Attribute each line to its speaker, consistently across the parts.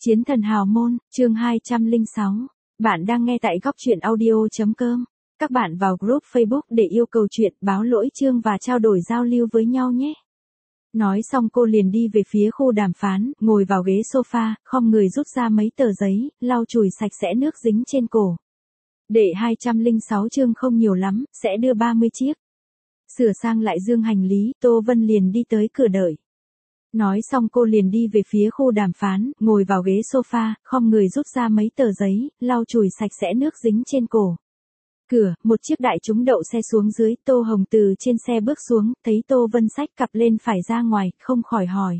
Speaker 1: Chiến thần hào môn, chương 206. Bạn đang nghe tại góc truyện audio.com. Các bạn vào group Facebook để yêu cầu chuyện, báo lỗi chương và trao đổi giao lưu với nhau nhé. Nói xong cô liền đi về phía khu đàm phán, ngồi vào ghế sofa, khom người rút ra mấy tờ giấy, lau chùi sạch sẽ nước dính trên cổ. Để 206 chương không nhiều lắm, sẽ đưa 30 chiếc. Sửa sang lại dương hành lý, Tô Vân liền đi tới cửa đợi. Nói xong cô liền đi về phía khu đàm phán, ngồi vào ghế sofa, khom người rút ra mấy tờ giấy, lau chùi sạch sẽ nước dính trên cổ. Cửa, một chiếc đại trúng đậu xe xuống dưới, Tô Hồng từ trên xe bước xuống, thấy Tô Vân xách cặp lên phải ra ngoài, không khỏi hỏi.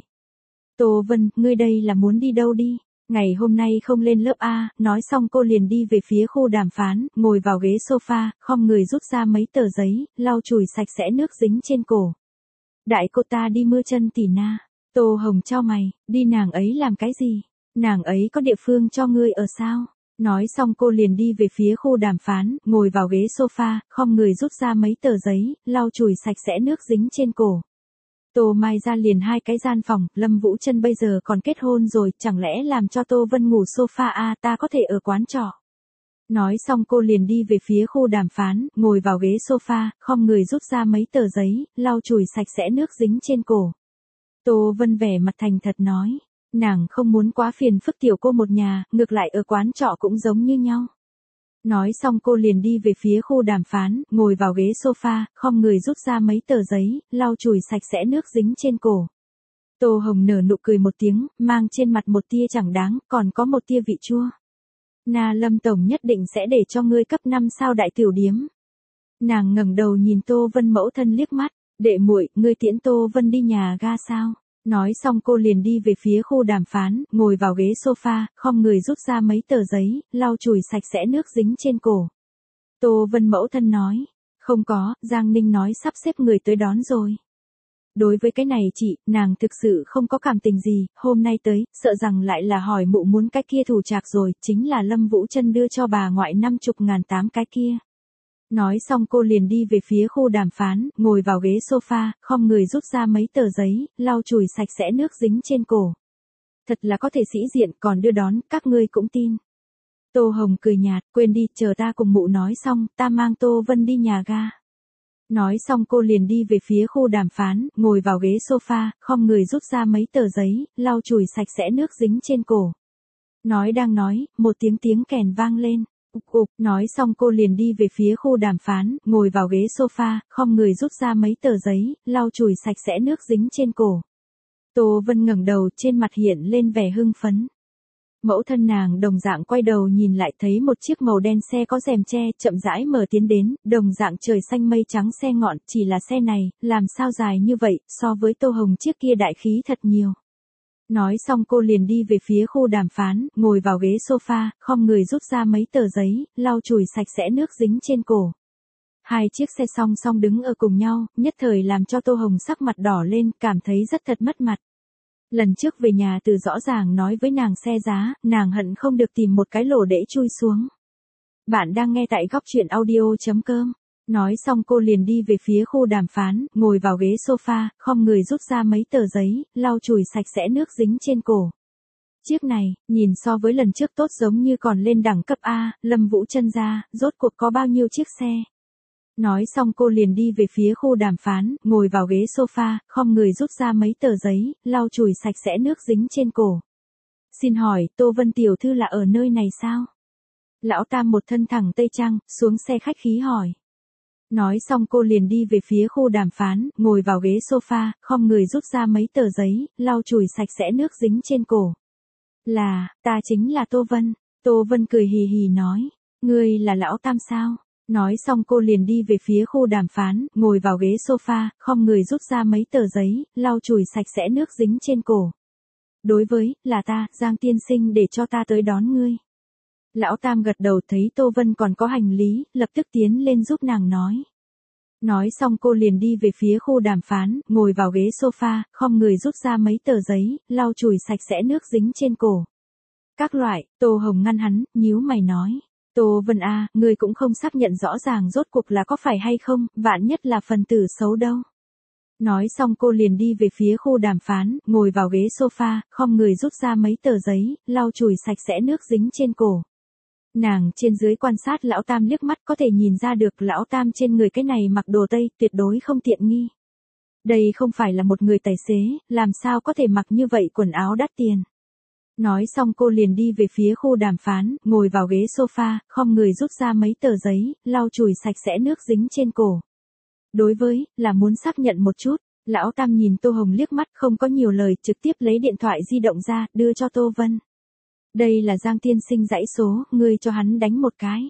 Speaker 1: Tô Vân, ngươi đây là muốn đi đâu đi? Ngày hôm nay không lên lớp A, nói xong cô liền đi về phía khu đàm phán, ngồi vào ghế sofa, khom người rút ra mấy tờ giấy, lau chùi sạch sẽ nước dính trên cổ. Đại cô ta đi mưa chân tỉ na. Tô Hồng chau mày, đi nàng ấy làm cái gì? Nàng ấy có địa phương cho ngươi ở sao? Nói xong cô liền đi về phía khu đàm phán, ngồi vào ghế sofa, khom người rút ra mấy tờ giấy, lau chùi sạch sẽ nước dính trên cổ. Tô Mai ra liền hai cái gian phòng, Lâm Vũ Trân bây giờ còn kết hôn rồi, chẳng lẽ làm cho Tô Vân ngủ sofa à, ta có thể ở quán trọ. Nói xong cô liền đi về phía khu đàm phán, ngồi vào ghế sofa, khom người rút ra mấy tờ giấy, lau chùi sạch sẽ nước dính trên cổ. Tô Vân vẻ mặt thành thật nói, nàng không muốn quá phiền phức tiểu cô một nhà, ngược lại ở quán trọ cũng giống như nhau. Nói xong cô liền đi về phía khu đàm phán, ngồi vào ghế sofa, khom người rút ra mấy tờ giấy, lau chùi sạch sẽ nước dính trên cổ. Tô Hồng nở nụ cười một tiếng, mang trên mặt một tia chẳng đáng, còn có một tia vị chua. Na Lâm tổng nhất định sẽ để cho ngươi cấp 5 sao đại tiểu điếm. Nàng ngẩng đầu nhìn Tô Vân mẫu thân liếc mắt. Đệ muội, ngươi tiễn Tô Vân đi nhà ga sao? Nói xong cô liền đi về phía khu đàm phán, ngồi vào ghế sofa, khom người rút ra mấy tờ giấy, lau chùi sạch sẽ nước dính trên cổ. Tô Vân mẫu thân nói, không có, Giang Ninh nói sắp xếp người tới đón rồi. Đối với cái này chị, nàng thực sự không có cảm tình gì, hôm nay tới, sợ rằng lại là hỏi mụ muốn cái kia thủ trạc rồi, chính là Lâm Vũ Trân đưa cho bà ngoại 50.800 cái kia. Nói xong cô liền đi về phía khu đàm phán, ngồi vào ghế sofa, khom người rút ra mấy tờ giấy, lau chùi sạch sẽ nước dính trên cổ. Thật là có thể sĩ diện, còn đưa đón, các ngươi cũng tin. Tô Hồng cười nhạt, quên đi, chờ ta cùng mụ nói xong, ta mang Tô Vân đi nhà ga. Nói xong cô liền đi về phía khu đàm phán, ngồi vào ghế sofa, khom người rút ra mấy tờ giấy, lau chùi sạch sẽ nước dính trên cổ. Nói đang nói, một tiếng kèn vang lên. Nói xong cô liền đi về phía khu đàm phán, ngồi vào ghế sofa, khom người rút ra mấy tờ giấy, lau chùi sạch sẽ nước dính trên cổ. Tô Vân ngẩng đầu, trên mặt hiện lên vẻ hưng phấn. Mẫu thân nàng đồng dạng quay đầu nhìn lại, thấy một chiếc màu đen xe có rèm che, chậm rãi mở tiến đến, đồng dạng trời xanh mây trắng xe ngọn, chỉ là xe này, làm sao dài như vậy, so với Tô Hồng chiếc kia đại khí thật nhiều. Nói xong cô liền đi về phía khu đàm phán, ngồi vào ghế sofa, khom người rút ra mấy tờ giấy, lau chùi sạch sẽ nước dính trên cổ. Hai chiếc xe song song đứng ở cùng nhau, nhất thời làm cho Tô Hồng sắc mặt đỏ lên, cảm thấy rất thật mất mặt. Lần trước về nhà từ rõ ràng nói với nàng xe giá, nàng hận không được tìm một cái lỗ để chui xuống. Bạn đang nghe tại góc truyện audio.com. Nói xong cô liền đi về phía khu đàm phán, ngồi vào ghế sofa, khom người rút ra mấy tờ giấy, lau chùi sạch sẽ nước dính trên cổ. Chiếc này, nhìn so với lần trước tốt giống như còn lên đẳng cấp A, Lâm Vũ Trân ra, rốt cuộc có bao nhiêu chiếc xe. Nói xong cô liền đi về phía khu đàm phán, ngồi vào ghế sofa, khom người rút ra mấy tờ giấy, lau chùi sạch sẽ nước dính trên cổ. Xin hỏi, Tô Vân tiểu thư là ở nơi này sao? Lão Tam một thân thẳng tây trang, xuống xe khách khí hỏi. Nói xong cô liền đi về phía khu đàm phán, ngồi vào ghế sofa, khom người rút ra mấy tờ giấy, lau chùi sạch sẽ nước dính trên cổ. Là, ta chính là Tô Vân. Tô Vân cười hì hì nói, ngươi là Lão Tam sao? Nói xong cô liền đi về phía khu đàm phán, ngồi vào ghế sofa, khom người rút ra mấy tờ giấy, lau chùi sạch sẽ nước dính trên cổ. Đối với, là ta, Giang tiên sinh để cho ta tới đón ngươi. Lão Tam gật đầu, thấy Tô Vân còn có hành lý, lập tức tiến lên giúp nàng nói. Nói xong cô liền đi về phía khu đàm phán, ngồi vào ghế sofa, khom người rút ra mấy tờ giấy, lau chùi sạch sẽ nước dính trên cổ. Các loại, Tô Hồng ngăn hắn, nhíu mày nói. Tô Vân a, ngươi cũng không xác nhận rõ ràng rốt cuộc là có phải hay không, vạn nhất là phần tử xấu đâu. Nói xong cô liền đi về phía khu đàm phán, ngồi vào ghế sofa, khom người rút ra mấy tờ giấy, lau chùi sạch sẽ nước dính trên cổ. Nàng trên dưới quan sát lão Tam liếc mắt, có thể nhìn ra được lão Tam trên người cái này mặc đồ tây tuyệt đối không tiện nghi. Đây không phải là một người tài xế, làm sao có thể mặc như vậy quần áo đắt tiền. Nói xong cô liền đi về phía khu đàm phán, ngồi vào ghế sofa, khom người rút ra mấy tờ giấy, lau chùi sạch sẽ nước dính trên cổ. Đối với, là muốn xác nhận một chút, lão Tam nhìn Tô Hồng liếc mắt không có nhiều lời, trực tiếp lấy điện thoại di động ra, đưa cho Tô Vân. Đây là Giang tiên sinh dãy số, ngươi cho hắn đánh một cái.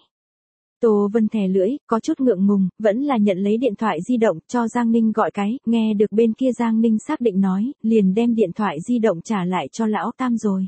Speaker 1: Tô Vân thè lưỡi, có chút ngượng ngùng, vẫn là nhận lấy điện thoại di động, cho Giang Ninh gọi cái, nghe được bên kia Giang Ninh xác định nói, liền đem điện thoại di động trả lại cho lão Tam rồi.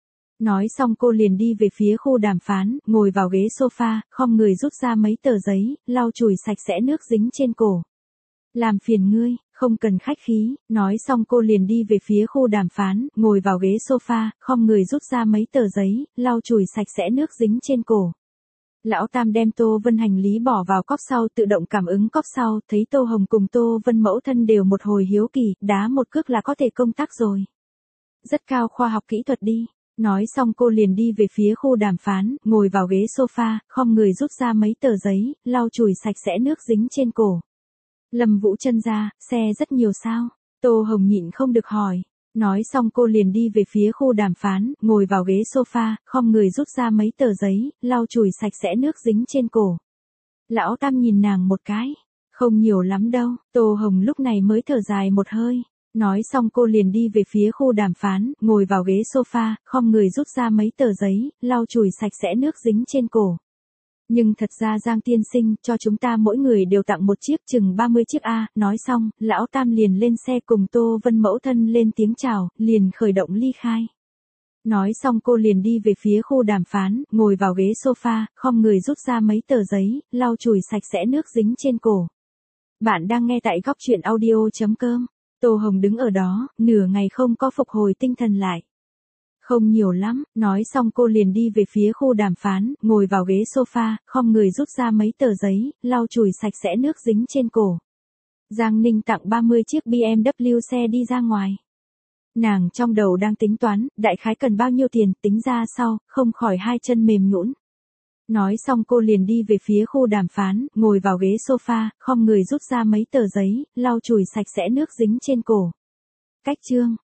Speaker 1: Nói xong cô liền đi về phía khu đàm phán, ngồi vào ghế sofa, khom người rút ra mấy tờ giấy, lau chùi sạch sẽ nước dính trên cổ. Làm phiền ngươi, không cần khách khí, nói xong cô liền đi về phía khu đàm phán, ngồi vào ghế sofa, khom người rút ra mấy tờ giấy, lau chùi sạch sẽ nước dính trên cổ. Lão Tam đem Tô Vân hành lý bỏ vào cốp sau, tự động cảm ứng cốp sau, thấy Tô Hồng cùng Tô Vân mẫu thân đều một hồi hiếu kỳ, đá một cước là có thể công tác rồi. Rất cao khoa học kỹ thuật đi. Nói xong cô liền đi về phía khu đàm phán, ngồi vào ghế sofa, khom người rút ra mấy tờ giấy, lau chùi sạch sẽ nước dính trên cổ. Lâm Vũ Trân ra, xe rất nhiều sao? Tô Hồng nhịn không được hỏi. Nói xong cô liền đi về phía khu đàm phán, ngồi vào ghế sofa, khom người rút ra mấy tờ giấy, lau chùi sạch sẽ nước dính trên cổ. Lão Tam nhìn nàng một cái. Không nhiều lắm đâu, Tô Hồng lúc này mới thở dài một hơi. Nói xong cô liền đi về phía khu đàm phán, ngồi vào ghế sofa, khom người rút ra mấy tờ giấy, lau chùi sạch sẽ nước dính trên cổ. Nhưng thật ra Giang tiên sinh, cho chúng ta mỗi người đều tặng một chiếc, chừng 30 chiếc A, nói xong, lão Tam liền lên xe cùng Tô Vân mẫu thân lên tiếng chào, liền khởi động ly khai. Nói xong cô liền đi về phía khu đàm phán, ngồi vào ghế sofa, khom người rút ra mấy tờ giấy, lau chùi sạch sẽ nước dính trên cổ. Bạn đang nghe tại góc truyện audio.com. Tô Hồng đứng ở đó, nửa ngày không có phục hồi tinh thần lại. Không nhiều lắm, nói xong cô liền đi về phía khu đàm phán, ngồi vào ghế sofa, khom người rút ra mấy tờ giấy, lau chùi sạch sẽ nước dính trên cổ. Giang Ninh tặng 30 chiếc BMW xe đi ra ngoài. Nàng trong đầu đang tính toán, đại khái cần bao nhiêu tiền, tính ra sau, không khỏi hai chân mềm nhũn. Nói xong cô liền đi về phía khu đàm phán, ngồi vào ghế sofa, khom người rút ra mấy tờ giấy, lau chùi sạch sẽ nước dính trên cổ. Cách chương